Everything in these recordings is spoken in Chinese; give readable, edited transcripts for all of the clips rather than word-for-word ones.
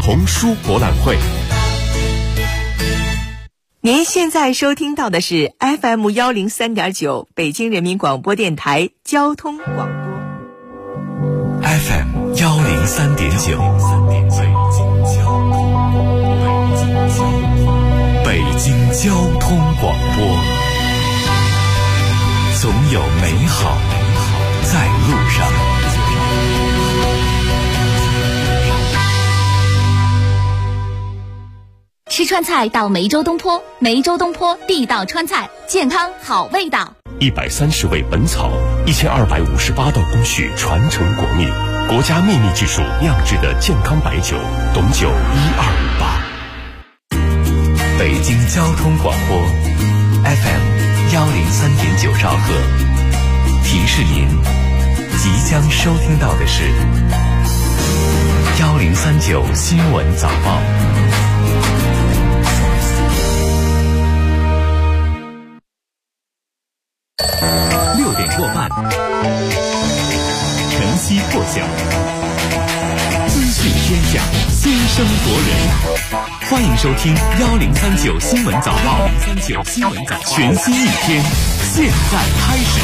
童书博览会。 您现在收听到的是 FM103.9 北京人民广播电台交通广播。 FM103.9 北京交通广播，总有美好在路上。 吃川菜到梅州东坡，梅州东坡地道川菜，健康好味道。 130味本草，1258道工序传承国秘，国家秘密技术酿制的健康白酒，董酒1258。北京交通广播 FM103.9兆赫，提示您即将收听到的是1039新闻早报。6点过半，晨曦破晓，资讯天下，先声夺人。欢迎收听1039新闻早报，1039新闻早报，全新一天，现在开始。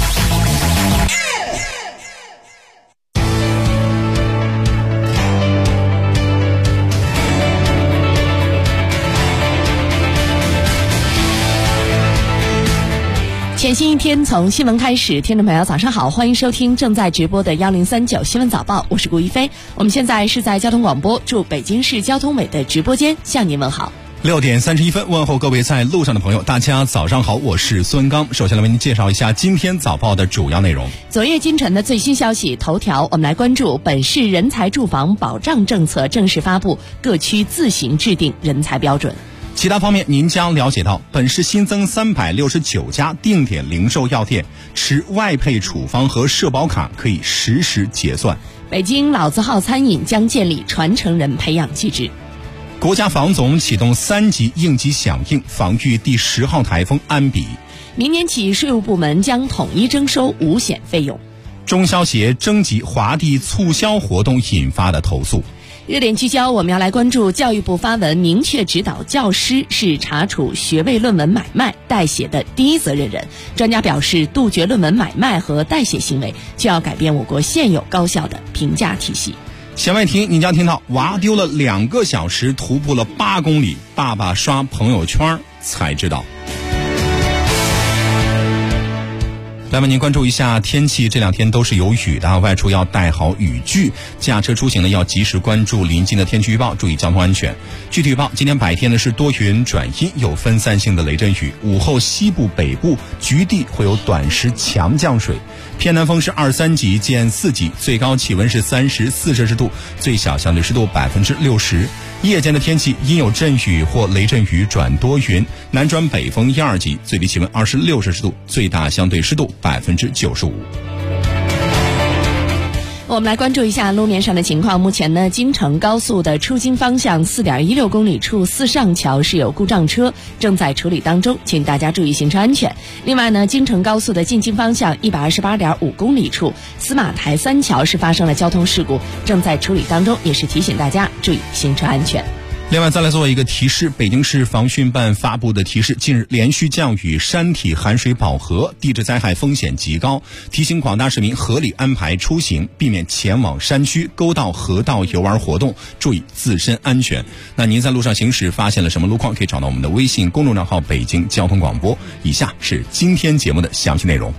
全新一天从新闻开始，听众朋友早上好，欢迎收听正在直播的1039新闻早报，我是顾一飞。我们现在是在交通广播驻北京市交通委的直播间向您问好。 6点31分，问候各位在路上的朋友，大家早上好，我是孙刚。首先来为您介绍一下今天早报的主要内容。 昨夜今晨的最新消息头条，我们来关注本市人才住房保障政策正式发布，各区自行制定人才标准。 其他方面，您将了解到，本市新增369家定点零售药店，持外配处方和社保卡可以实时结算。 北京老字号餐饮将建立传承人培养机制。 国家防总启动3级应急响应，防御第10号台风安比。 明年起，税务部门将统一征收五险费用。 中消协征集华帝促销活动引发的投诉。 热点聚焦，我们要来关注教育部发文明确指导教师是查处学位论文买卖代写的第一责任人。专家表示，杜绝论文买卖和代写行为，就要改变我国现有高校的评价体系。 弦外听，你将听到娃丢了2个小时，徒步了8公里，爸爸刷朋友圈才知道。来为您关注一下天气，这2天都是有雨的，外出要带好雨具，驾车出行呢要及时关注临近的天气预报，注意交通安全。具体预报，今天白天呢是多云转阴，有分散性的雷阵雨，午后西部北部局地会有短时强降水，偏南风是2-3级见4级，最高气温是34摄氏度，最小相对湿度60%。夜间的天气阴有阵雨或雷阵雨转多云，南转北风1-2级，最低气温26摄氏度，最大相对湿度95%。 我们来关注一下路面上的情况。目前呢，京承高速的出京方向 4.16 公里处四上桥是有故障车，正在处理当中，请大家注意行车安全。另外呢，京承高速的进京方向 128.5 公里处司马台三桥是发生了交通事故，正在处理当中，也是提醒大家注意行车安全。 另外再来做一个提示，北京市防汛办发布的提示，近日连续降雨，山体含水饱和，地质灾害风险极高，提醒广大市民合理安排出行，避免前往山区、沟道、河道游玩活动，注意自身安全。那您在路上行驶发现了什么路况，可以找到我们的微信公众账号北京交通广播。以下是今天节目的详细内容。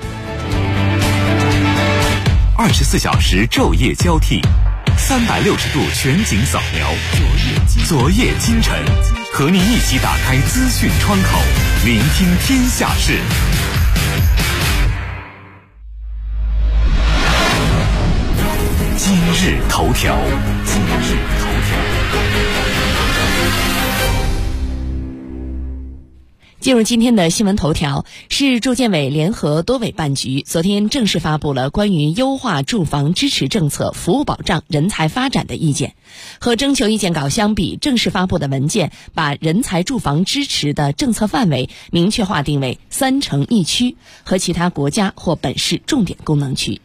24小时昼夜交替，360度全景扫描，昨夜今晨，和您一起打开资讯窗口，聆听天下事。今日头条。 进入今天的新闻头条，市住建委联合多委办局昨天正式发布了关于优化住房支持政策、服务保障、人才发展的意见。和征求意见稿相比，正式发布的文件把人才住房支持的政策范围明确划定为3城1区和其他国家或本市重点功能区。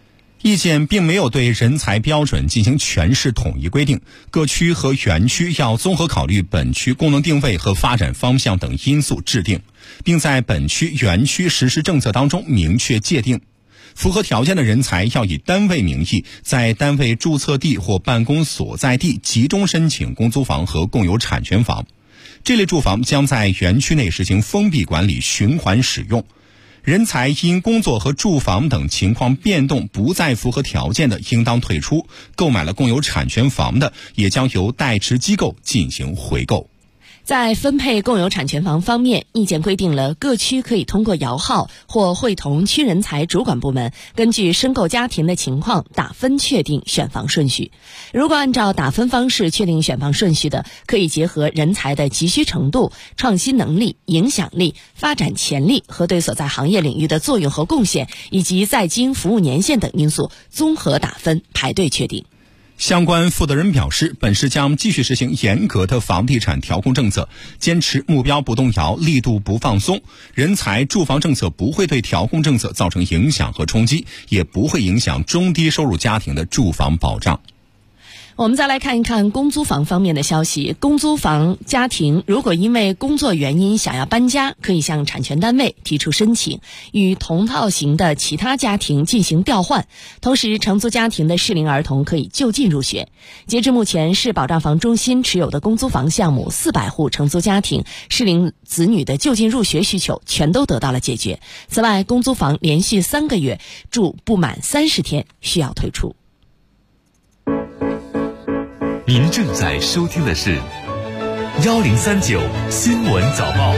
意见并没有对人才标准进行全市统一规定，各区和园区要综合考虑本区功能定位和发展方向等因素制定，并在本区园区实施政策当中明确界定。符合条件的人才要以单位名义在单位注册地或办公所在地集中申请公租房和共有产权房。这类住房将在园区内实行封闭管理、循环使用。人才因工作和住房等情况变动不再符合条件的，应当退出；购买了共有产权房的，也将由代持机构进行回购。 在分配共有产权房方面，意见规定了各区可以通过摇号或会同区人才主管部门根据申购家庭的情况打分确定选房顺序。如果按照打分方式确定选房顺序的，可以结合人才的急需程度、创新能力、影响力、发展潜力和对所在行业领域的作用和贡献，以及在京服务年限等因素综合打分排队确定。 相关负责人表示，本市将继续实行严格的房地产调控政策，坚持目标不动摇，力度不放松。人才住房政策不会对调控政策造成影响和冲击，也不会影响中低收入家庭的住房保障。 我们再来看一看公租房方面的消息。公租房家庭如果因为工作原因想要搬家，可以向产权单位提出申请，与同套型的其他家庭进行调换。同时，承租家庭的适龄儿童可以就近入学。截至目前，市保障房中心持有的公租房项目400户承租家庭适龄子女的就近入学需求全都得到了解决。此外，公租房连续3个月住不满30天需要退出。 您正在收听的是1039新闻早报。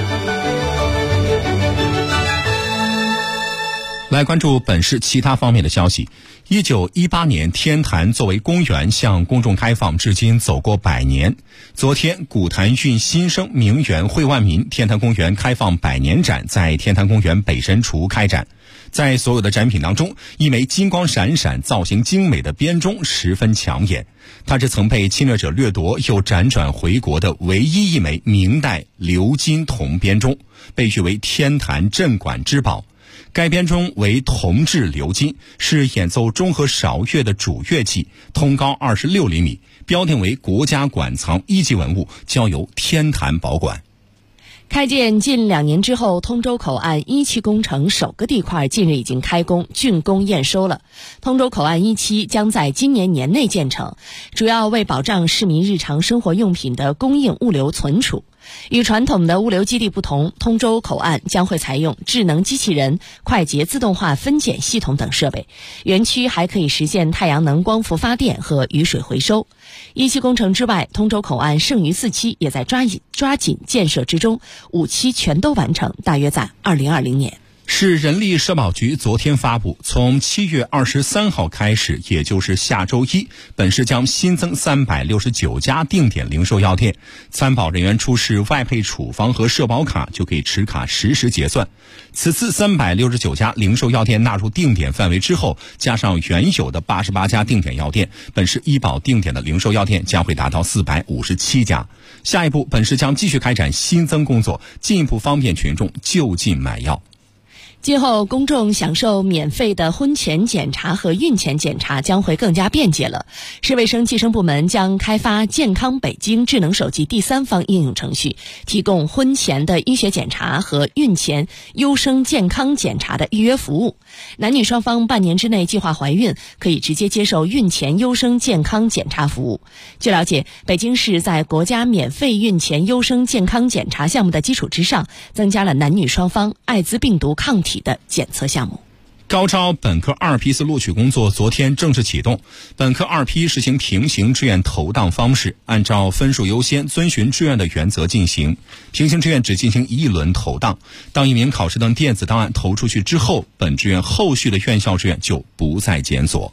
来关注本市其他方面的消息。1918年，天坛作为公园向公众开放，至今走过100年。昨天，古坛运新生，名园惠万民天坛公园开放100年展在天坛公园北神厨开展。在所有的展品当中，一枚金光闪闪、造型精美的编钟十分抢眼。它是曾被侵略者掠夺又辗转回国的唯一一枚明代鎏金铜编钟，被誉为天坛镇馆之宝。该编钟为铜制鎏金，是演奏中和韶乐的主乐器，通高26厘米，标定为国家馆藏1级文物，交由天坛保管。 开建近2年之后，通州口岸1期工程首个地块近日已经开工，竣工验收了。通州口岸1期将在今年年内建成，主要为保障市民日常生活用品的供应物流存储。与传统的物流基地不同，通州口岸将会采用智能机器人、快捷自动化分拣系统等设备，园区还可以实现太阳能光伏发电和雨水回收。1期工程之外，通州口岸剩余4期也在抓紧建设之中，5期全都完成，大约在2020年。 市人力社保局昨天发布，从7月23号开始，也就是下周一，本市将新增369家定点零售药店，参保人员出示外配处方和社保卡就可以持卡实时结算。此次369家零售药店纳入定点范围之后，加上原有的88家定点药店，本市医保定点的零售药店将会达到457家。下一步，本市将继续开展新增工作，进一步方便群众就近买药。 今后公众享受免费的婚前检查和孕前检查将会更加便捷了。市卫生计生部门将开发健康北京智能手机第三方应用程序，提供婚前的医学检查和孕前优生健康检查的预约服务。男女双方半年之内计划怀孕，可以直接接受孕前优生健康检查服务。据了解，北京市在国家免费孕前优生健康检查项目的基础之上，增加了男女双方艾滋病毒抗体的检测项目。 高招本科2批次录取工作昨天正式启动，本科2批实行平行志愿投档方式，按照分数优先、遵循志愿的原则进行。平行志愿只进行1轮投档，当一名考试等电子档案投出去之后，本志愿后续的院校志愿就不再检索。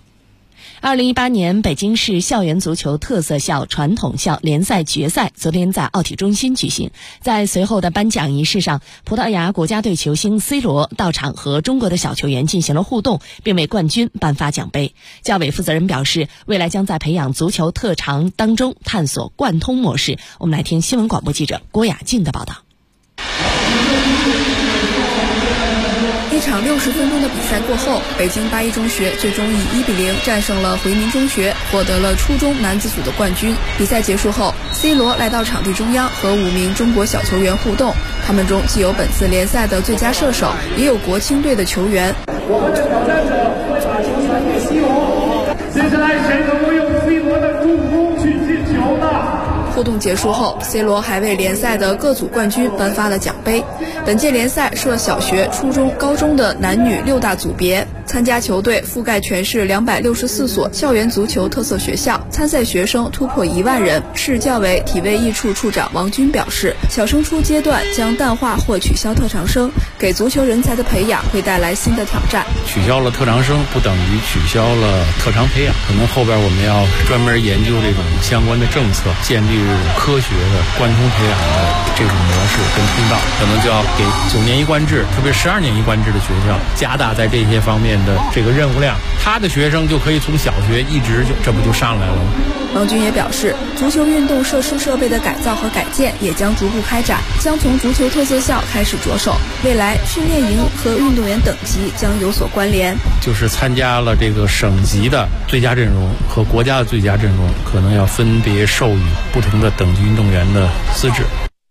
2018年北京市校园足球特色校传统校联赛决赛昨天在奥体中心举行。在随后的颁奖仪式上，葡萄牙国家队球星 C 罗到场和中国的小球员进行了互动，并为冠军颁发奖杯。教委负责人表示，未来将在培养足球特长当中探索贯通模式。我们来听新闻广播记者郭雅静的报道。 一场60分钟的比赛过后，北京八一中学最终以1-0战胜了回民中学，获得了初中男子组的冠军。比赛结束后 ，C 罗来到场地中央和5名中国小球员互动，他们中既有本次联赛的最佳射手，也有国青队的球员。 我们的挑战者把球传给 C 罗，接下来谁能够用 C 罗的助攻去进球呢？ 互动结束后 ，C 罗还为联赛的各组冠军颁发了奖杯。本届联赛设小学、初中、高中的男女6大组别，参加球队覆盖全市264所校园足球特色学校，参赛学生突破1万人。市教委体卫艺处处长王军表示，小升初阶段将淡化或取消特长生，给足球人才的培养会带来新的挑战。 取消了特长生不等于取消了特长培养，可能后边我们要专门研究这种相关的政策，建立这种科学的贯通培养的这种模式跟通道，可能就要给9年一贯制，特别12年一贯制的学校加大在这些方面的这个任务量，他的学生就可以从小学一直这不就上来了吗？ 王军也表示，足球运动设施设备的改造和改建也将逐步开展，将从足球特色校开始着手，未来训练营和运动员等级将有所关联。 就是参加了这个省级的最佳阵容和国家的最佳阵容，可能要分别授予不同的等级运动员的资质。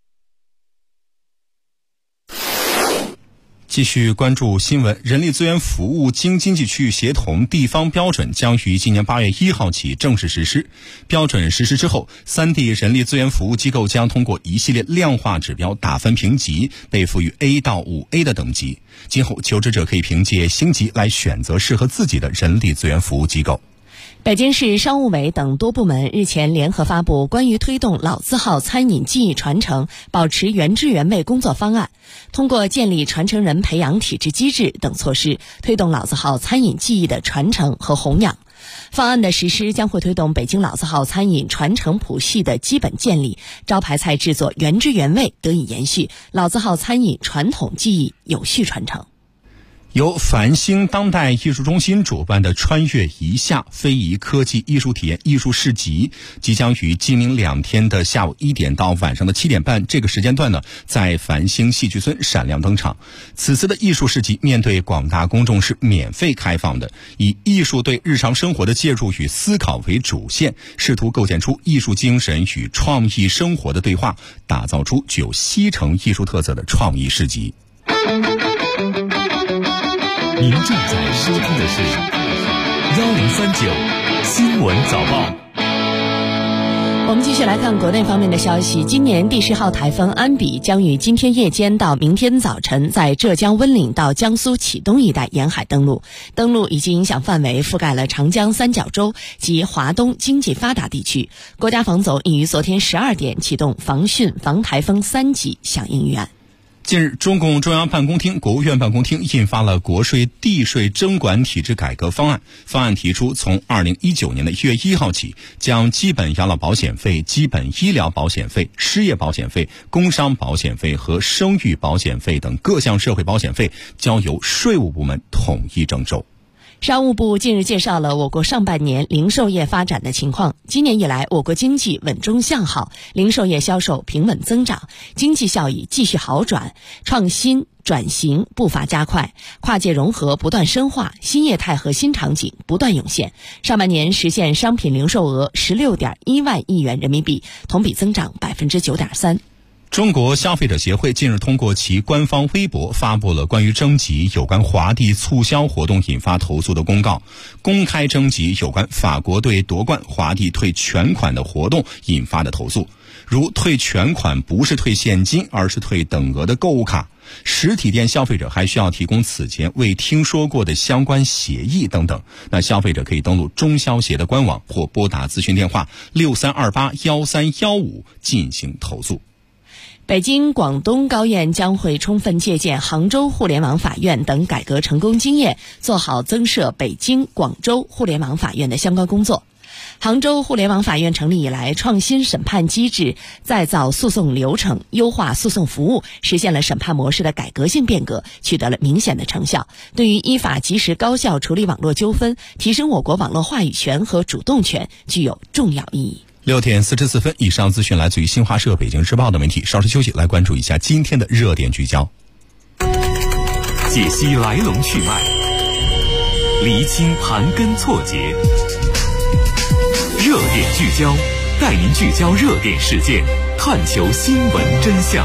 继续关注新闻，人力资源服务经经济区域协同地方标准将于今年8月1号起正式实施。标准实施之后，3地人力资源服务机构将通过一系列量化指标打分评级，被赋予 A 到5A 的等级。今后求职者可以凭借星级来选择适合自己的人力资源服务机构。 北京市商务委等多部门日前联合发布关于推动老字号餐饮技艺传承、保持原汁原味工作方案，通过建立传承人培养体制机制等措施，推动老字号餐饮技艺的传承和弘扬。方案的实施将会推动北京老字号餐饮传承谱系的基本建立，招牌菜制作原汁原味得以延续，老字号餐饮传统技艺有序传承。 由繁星当代艺术中心主办的穿越一夏非遗科技艺术体验艺术市集即将于今明2天的下午1点到晚上的7点半这个时间段呢，在繁星戏剧村闪亮登场。此次的艺术市集面对广大公众是免费开放的，以艺术对日常生活的介入与思考为主线，试图构建出艺术精神与创意生活的对话，打造出具有西城艺术特色的创意市集。 您正在收听的是1039新闻早报。 我们继续来看国内方面的消息。今年第10号台风安比将于今天夜间到明天早晨在浙江温岭到江苏启东一带沿海登陆，以及影响范围覆盖了长江三角洲及华东经济发达地区。国家防总已于昨天12点启动防汛防台风3级响应预案。 近日，中共中央办公厅、国务院办公厅印发了国税地税征管体制改革方案。方案提出，从2019年的1月1号起，将基本养老保险费、基本医疗保险费、失业保险费、工伤保险费和生育保险费等各项社会保险费交由税务部门统一征收。 商务部近日介绍了我国上半年零售业发展的情况。今年以来，我国经济稳中向好，零售业销售平稳增长，经济效益继续好转，创新转型步伐加快，跨界融合不断深化，新业态和新场景不断涌现。上半年实现商品零售额16.1万亿元人民币，同比增长9.3%。 中国消费者协会近日通过其官方微博发布了关于征集有关华帝促销活动引发投诉的公告，公开征集有关法国队夺冠华帝退全款的活动引发的投诉，如退全款不是退现金，而是退等额的购物卡，实体店消费者还需要提供此前未听说过的相关协议等等。那消费者可以登录中消协的官网或拨打咨询电话63281315进行投诉。 北京、广东高院将会充分借鉴杭州互联网法院等改革成功经验，做好增设北京、广州互联网法院的相关工作。杭州互联网法院成立以来，创新审判机制，再造诉讼流程，优化诉讼服务，实现了审判模式的改革性变革，取得了明显的成效，对于依法及时高效处理网络纠纷，提升我国网络话语权和主动权具有重要意义。 6点44分，以上资讯来自于新华社、北京日报的媒体。稍事休息，来关注一下今天的热点聚焦。 解析来龙去脉，厘清盘根错节，热点聚焦，带您聚焦热点事件，探求新闻真相。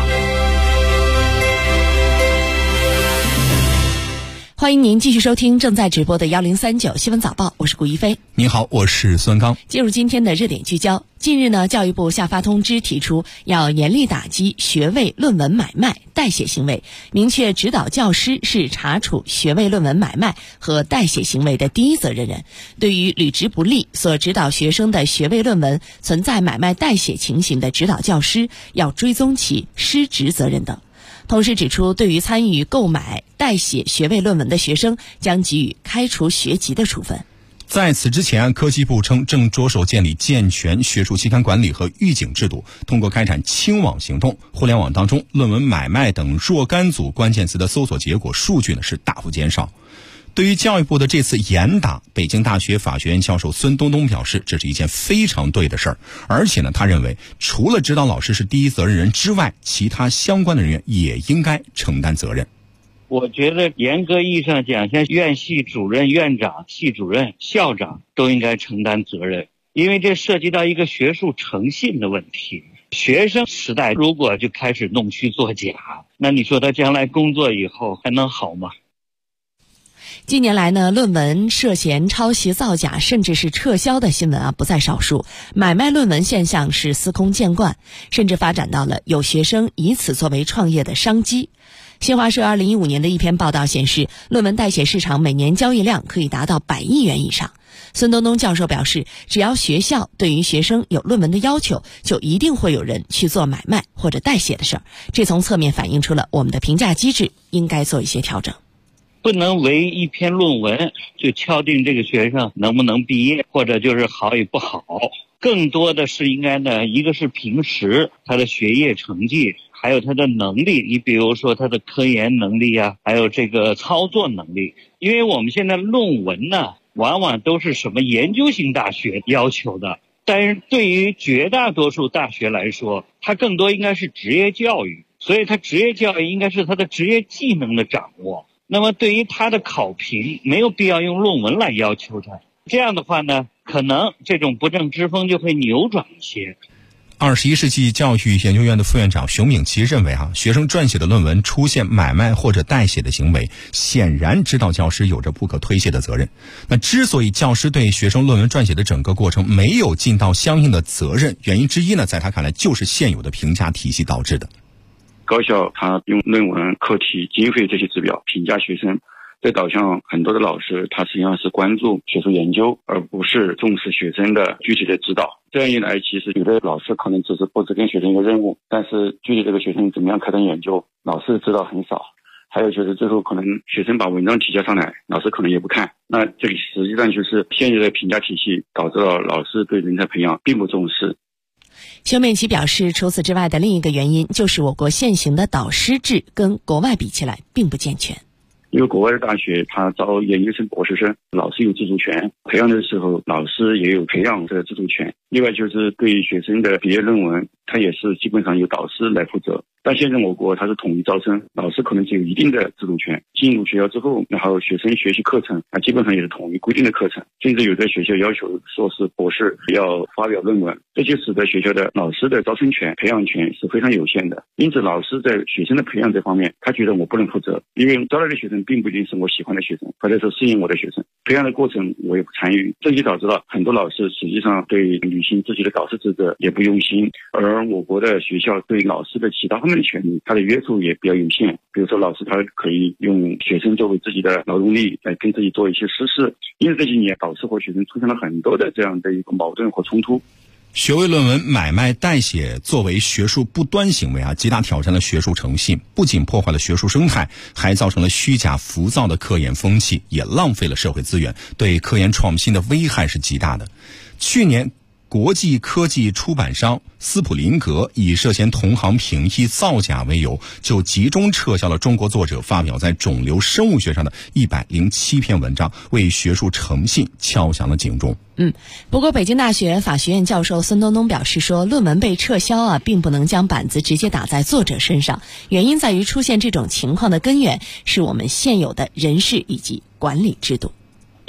欢迎您继续收听正在直播的1039新闻早报，我是顾一飞。 你好，我是孙刚。 进入今天的热点聚焦。近日呢，教育部下发通知，提出要严厉打击学位论文买卖代写行为，明确指导教师是查处学位论文买卖和代写行为的第一责任人。对于履职不力所指导学生的学位论文存在买卖代写情形的指导教师，要追踪其失职责任等。同时指出，对于参与购买代写学位论文的学生，将给予开除学籍的处分。 在此之前，科技部称正着手建立健全学术期刊管理和预警制度，通过开展清网行动，互联网当中论文买卖等若干组关键词的搜索结果数据是大幅减少。对于教育部的这次严打，北京大学法学院教授孙东东表示，这是一件非常对的事儿。而且他认为，除了指导老师是第一责任人之外，其他相关的人员也应该承担责任。 我觉得严格意义上讲，像院系主任、院长、系主任、校长都应该承担责任，因为这涉及到一个学术诚信的问题。学生时代如果就开始弄虚作假，那你说他将来工作以后还能好吗？ 近年来呢，论文涉嫌抄袭造假甚至是撤销的新闻不在少数，买卖论文现象是司空见惯，甚至发展到了有学生以此作为创业的商机。新华社2015年的一篇报道显示，论文代写市场每年交易量可以达到100亿元以上。孙东东教授表示，只要学校对于学生有论文的要求，就一定会有人去做买卖或者代写的事儿，这从侧面反映出了我们的评价机制应该做一些调整。 不能为一篇论文就敲定这个学生能不能毕业，或者就是好与不好，更多的是应该呢，一个是平时他的学业成绩，还有他的能力，你比如说他的科研能力还有这个操作能力。因为我们现在论文呢，往往都是什么研究型大学要求的，但是对于绝大多数大学来说，它更多应该是职业教育，所以它职业教育应该是他的职业技能的掌握。那么对于他的考评，没有必要用论文来要求他。这样的话呢，可能这种不正之风就会扭转一些。 21世纪教育研究院的副院长熊丙奇认为学生撰写的论文出现买卖或者代写的行为，显然指导教师有着不可推卸的责任。那之所以教师对学生论文撰写的整个过程没有尽到相应的责任，原因之一呢，在他看来就是现有的评价体系导致的。 高校他用论文、课题、经费这些指标评价学生，这导向很多的老师他实际上是关注学术研究，而不是重视学生的具体的指导。这样一来，其实有的老师可能只是布置给学生一个任务，但是具体这个学生怎么样开展研究，老师知道很少。还有就是最后可能学生把文章提交上来，老师可能也不看。那这里实际上就是现有的评价体系导致了老师对人才培养并不重视。 熊丙奇表示，除此之外的另一个原因就是我国现行的导师制跟国外比起来并不健全。 因为国外的大学他招研究生、博士生，老师有自主权，培养的时候老师也有培养的自主权。另外就是对于学生的毕业论文，他也是基本上由导师来负责。但现在我国它是统一招生，老师可能只有一定的自主权。进入学校之后，然后学生学习课程基本上也是统一规定的课程，甚至有的学校要求硕士、博士要发表论文，这就使得学校的老师的招生权、培养权是非常有限的。因此老师在学生的培养这方面，他觉得我不能负责，因为招来的学生并不一定是我喜欢的学生，或者是适应我的学生，培养的过程我也不参与，这就导致了很多老师实际上对履行自己的导师职责也不用心。而我国的学校对老师的其他方面的权利，它的约束也比较有限。比如说老师他可以用学生作为自己的劳动力来跟自己做一些实事，因为这几年导师和学生出现了很多的这样的一个矛盾和冲突。 学位论文买卖代写作为学术不端行为极大挑战了学术诚信，不仅破坏了学术生态，还造成了虚假浮躁的科研风气，也浪费了社会资源，对科研创新的危害是极大的。去年国际科技出版商斯普林格以涉嫌同行评议造假为由，就集中撤销了中国作者发表在肿瘤生物学上的107篇文章，为学术诚信敲响了警钟。 不过北京大学法学院教授孙东东表示说，论文被撤销并不能将板子直接打在作者身上，原因在于出现这种情况的根源是我们现有的人事以及管理制度。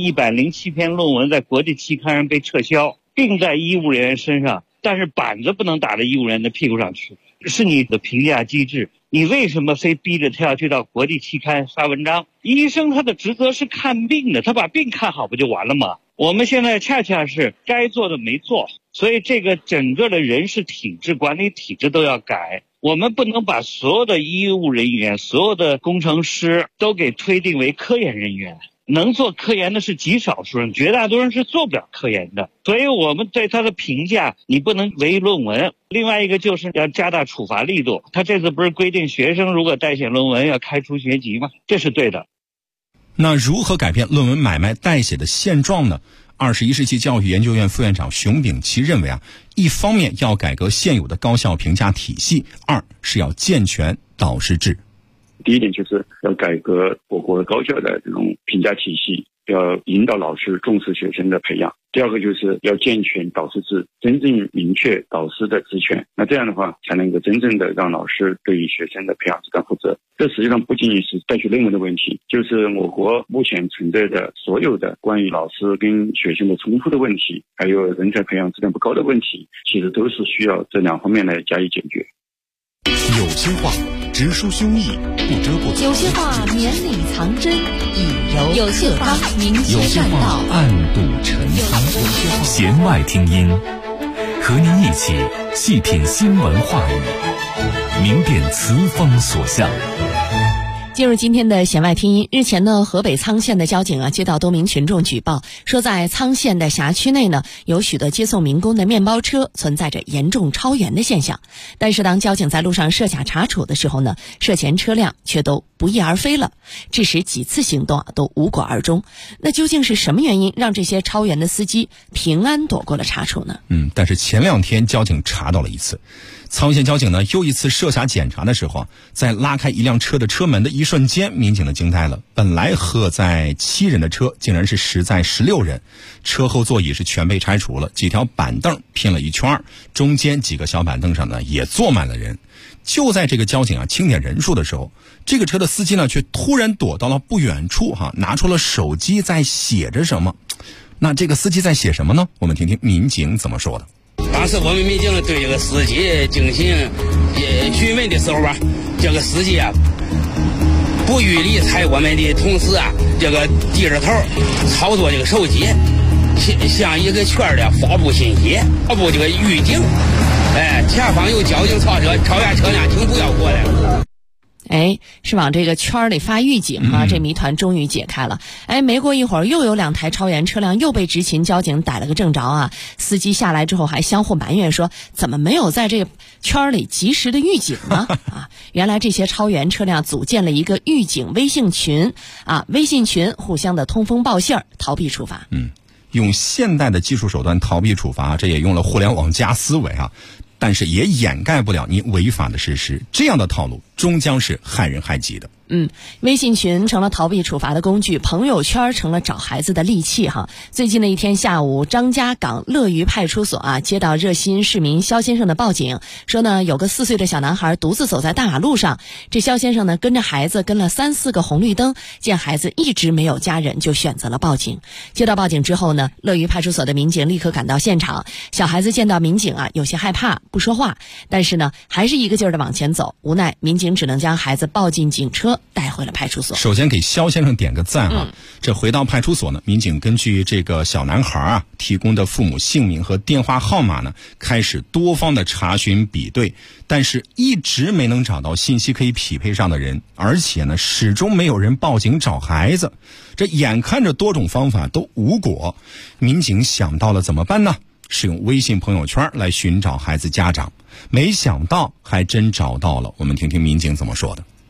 107篇论文在国际期刊上被撤销，并在医务人员身上，但是板子不能打在医务人员的屁股上去，是你的评价机制。你为什么非逼着他要去到国际期刊发文章？医生他的职责是看病的，他把病看好不就完了吗？我们现在恰恰是该做的没做，所以这个整个的人事体制、管理体制都要改。我们不能把所有的医务人员、所有的工程师都给推定为科研人员。能做科研的是极少数人，绝大多数人是做不了科研的。所以我们对他的评价，你不能唯论文。另外一个就是要加大处罚力度。他这次不是规定学生如果代写论文要开除学籍吗？这是对的。 那如何改变论文买卖代写的现状呢？21世纪教育研究院副院长熊丙奇认为一方面要改革现有的高校评价体系，二是要健全导师制。 第一点就是要改革我国高校的这种评价体系，要引导老师重视学生的培养。第二个就是要健全导师制，真正明确导师的职权。那这样的话，才能够真正的让老师对于学生的培养质量负责。这实际上不仅仅是带学论文的问题，就是我国目前存在的所有的关于老师跟学生的冲突的问题，还有人才培养质量不高的问题，其实都是需要这两方面来加以解决。 有些话直抒胸臆，不遮不藏； 有些话绵里藏针，以柔有些话明些善道，暗度陈仓。弦外听音，和您一起细品新闻话语，明辨词风所向。 进入今天的弦外听音。日前呢，河北沧县的交警接到多名群众举报，说在沧县的辖区内呢，有许多接送民工的面包车存在着严重超员的现象。但是当交警在路上设卡查处的时候呢，涉嫌车辆却都不翼而飞了，致使几次行动都无果而终。那究竟是什么原因让这些超员的司机平安躲过了查处呢？ 但是前2天交警查到了一次。沧县交警呢，又一次设卡检查的时候，在拉开一辆车的车门的一瞬间，民警呢惊呆了。本来合载7人的车，竟然是实载16人，车后座椅是全被拆除了，几条板凳拼了一圈，中间几个小板凳上呢也坐满了人。就在这个交警清点人数的时候，这个车的司机呢却突然躲到了不远处拿出了手机在写着什么。那这个司机在写什么呢？我们听听民警怎么说的。 当时我们民警对这个司机进行询问的时候这个司机不予理睬我们的同时这个低着头操作这个手机，像一个圈的发布信息，发布这个预警，前方有交警超车，超员车辆请不要过来。 是往这个圈里发预警这谜团终于解开了。没过一会儿，又有2台超员车辆又被执勤交警逮了个正着司机下来之后还相互埋怨说，怎么没有在这个圈里及时的预警呢？原来这些超员车辆组建了一个预警微信群微信群互相的通风报信儿，逃避处罚。 用现代的技术手段逃避处罚，这也用了互联网加思维但是也掩盖不了你违法的事实。这样的套路终将是害人害己的。 微信群成了逃避处罚的工具，朋友圈成了找孩子的利器最近的一天下午，张家港乐渔派出所接到热心市民肖先生的报警，说呢有个4岁的小男孩独自走在大马路上，这肖先生呢跟着孩子跟了3、4个红绿灯，见孩子一直没有家人，就选择了报警。接到报警之后呢，乐渔派出所的民警立刻赶到现场，小孩子见到民警有些害怕不说话，但是呢还是一个劲儿的往前走，无奈民警只能将孩子抱进警车带回了派出所。 首先给肖先生点个赞这回到派出所呢，民警根据这个小男孩提供的父母姓名和电话号码呢，开始多方的查询比对，但是一直没能找到信息可以匹配上的人，而且呢始终没有人报警找孩子。这眼看着多种方法都无果，民警想到了怎么办呢？是用微信朋友圈来寻找孩子家长，没想到还真找到了。我们听听民警怎么说的。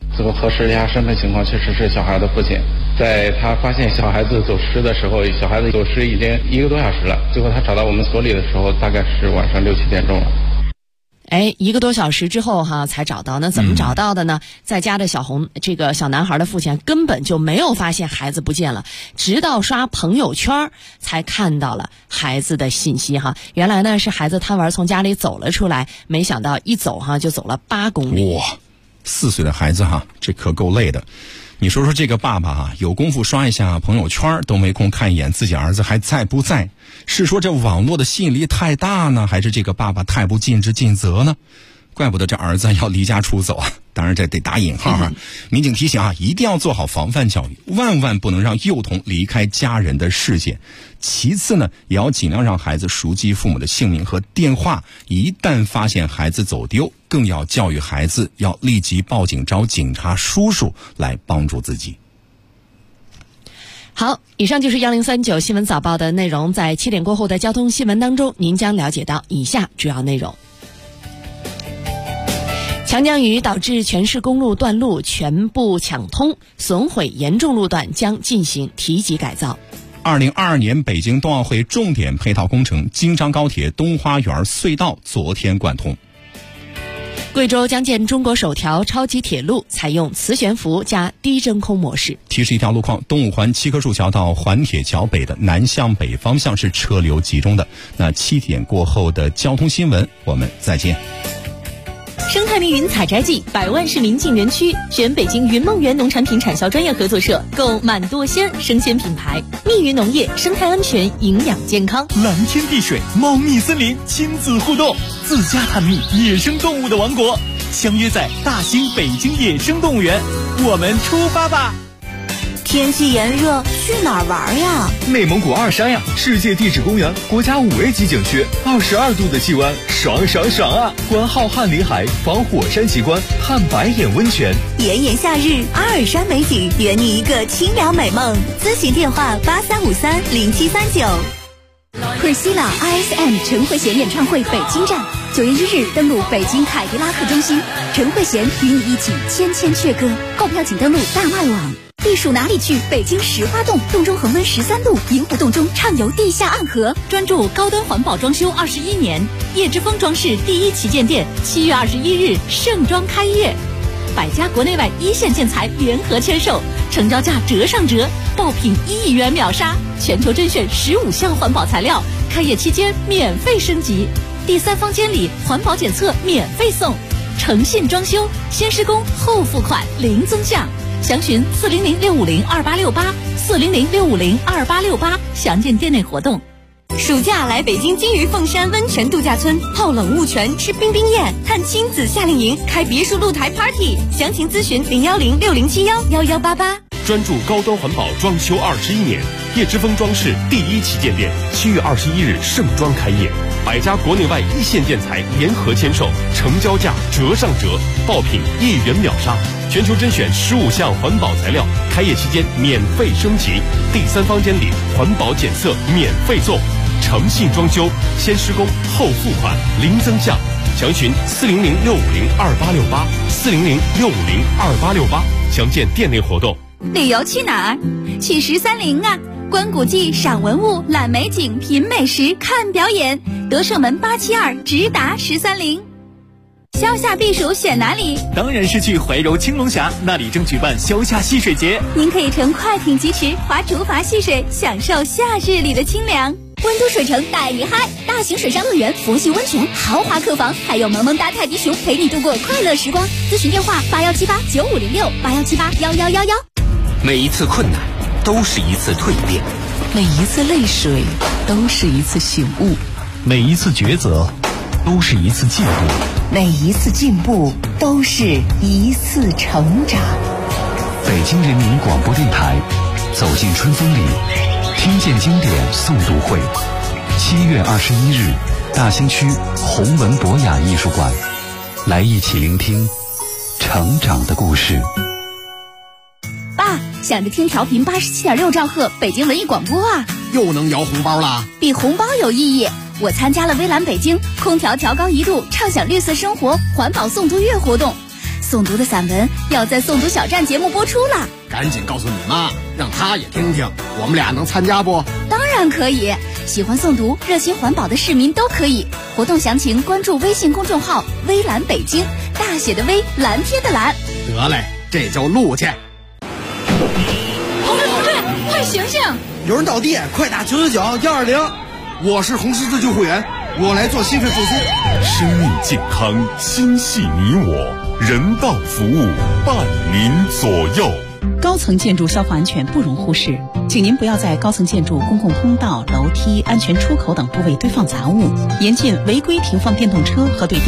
最后核实一下身份情况，确实是小孩的父亲。在他发现小孩子走失的时候，小孩子走失已经1个多小时了。最后他找到我们所里的时候，大概是晚上6、7点钟了。 1个多小时之后才找到。那怎么找到的呢？在家的这个小男孩的父亲根本就没有发现孩子不见了，直到刷朋友圈才看到了孩子的信息原来呢是孩子贪玩从家里走了出来，没想到一走就走了8公里。 哇，4岁的孩子这可够累的。你说说这个爸爸有功夫刷一下朋友圈都没空看一眼自己儿子还在不在，是说这网络的吸引力太大呢，还是这个爸爸太不尽职尽责呢？怪不得这儿子要离家出走当然这得打引号民警提醒一定要做好防范教育，万万不能让幼童离开家人的视线。其次呢，也要尽量让孩子熟记父母的姓名和电话，一旦发现孩子走丢，更要教育孩子要立即报警，找警察叔叔来帮助自己。 好，以上就是1039新闻早报的内容。在7点过后的交通新闻当中，您将了解到以下主要内容。强降雨导致全市公路段路全部抢通，损毁严重路段将进行提级改造。 2022年北京冬奥会重点配套工程京张高铁东花园隧道昨天贯通。 贵州将建中国首条超级铁路，采用磁悬浮加低真空模式。 提示一条路况，东五环7棵树桥到环铁桥北的南向北方向是车流集中的。那7点过后的交通新闻，我们再见。 生态密云采摘季，100万市民进园区，选北京云梦园农产品产销专业合作社，购满多鲜生鲜品牌。密云农业，生态安全，营养健康。 蓝天碧水，茂密森林，亲子互动，自家探秘野生动物的王国，相约在大兴北京野生动物园，我们出发吧！ 天气炎热，去哪儿玩呀？ 内蒙古二山呀，世界地质公园，国家5A级景区，22度的气温，爽爽爽啊！观浩瀚林海，访火山奇观，探白眼温泉。 炎炎夏日，阿尔山美景，圆你一个清凉美梦。咨询电话83530739。Priscilla RSM 陈慧娴演唱会北京站，9月1日登陆北京凯迪拉克中心，陈慧娴与你一起千千阙歌。购票请登录大麦网。避暑哪里去？北京石花洞，洞中恒温13度，银湖洞中畅游地下暗河。 专注高端环保装修21年，叶之峰装饰第一旗舰店7月21日盛装开业，100家国内外一线建材联合签售，成交价折上折，爆品1亿元秒杀，全球甄选15项环保材料，开业期间免费升级，第3方监理环保检测免费送，诚信装修，先施工后付款零增价。详询400-650-2868，400-650-2868，详见店内活动。 暑假来北京金鱼凤山温泉度假村，泡冷雾泉，吃冰冰宴，探亲子夏令营，开别墅露台 party。详情咨询010-6071-1188。 专注高端环保装修21年，叶之峰装饰第一旗舰店7月21日盛装开业，100家国内外一线建材联合签售，成交价折上折，爆品1亿元秒杀，全球甄选15项环保材料，开业期间免费升级，第3方监理环保检测免费送，诚信装修，先施工后付款零增价。详询400-650-2868，400-650-2868，详见店内活动。 旅游去哪儿？去13陵啊！观古迹、赏文物、览美景、品美食、看表演。德胜门872直达13陵。消夏避暑选哪里？ 当然是去怀柔青龙峡，那里正举办消夏戏水节。 您可以乘快艇疾驰，划竹筏戏水，享受夏日里的清凉。温都水城带你嗨，大型水上乐园、佛系温泉、豪华客房，还有萌萌哒泰迪熊陪你度过快乐时光。咨询电话81789506，81781111。 每一次困难都是一次蜕变， 每一次泪水都是一次醒悟， 每一次抉择都是一次进步， 每一次进步都是一次成长。 北京人民广播电台，走进春风里，听见经典诵读会，7月21日，大兴区弘文博雅艺术馆，来一起聆听成长的故事。 爸，想着听调频87.6兆赫北京文艺广播啊， 又能摇红包啦？ 比红包有意义。我参加了微蓝北京空调调高1度，畅享绿色生活环保诵读月活动。 诵读的散文要在诵读小站节目播出了， 赶紧告诉你妈，让她也听听，我们俩能参加不？ 当然可以，喜欢诵读、热心环保的市民都可以。活动详情关注微信公众号“微蓝北京”，大写的微，蓝天的蓝。 得嘞，这就录去。 同志，快醒醒！ 有人倒地，快打999-120。我是红十字救护员，我来做心肺复苏。 生命健康，心系你我，人道服务伴您左右。 高层建筑消防安全不容忽视，请您不要在高层建筑公共通道、楼梯、安全出口等部位堆放杂物，严禁违规停放电动车和对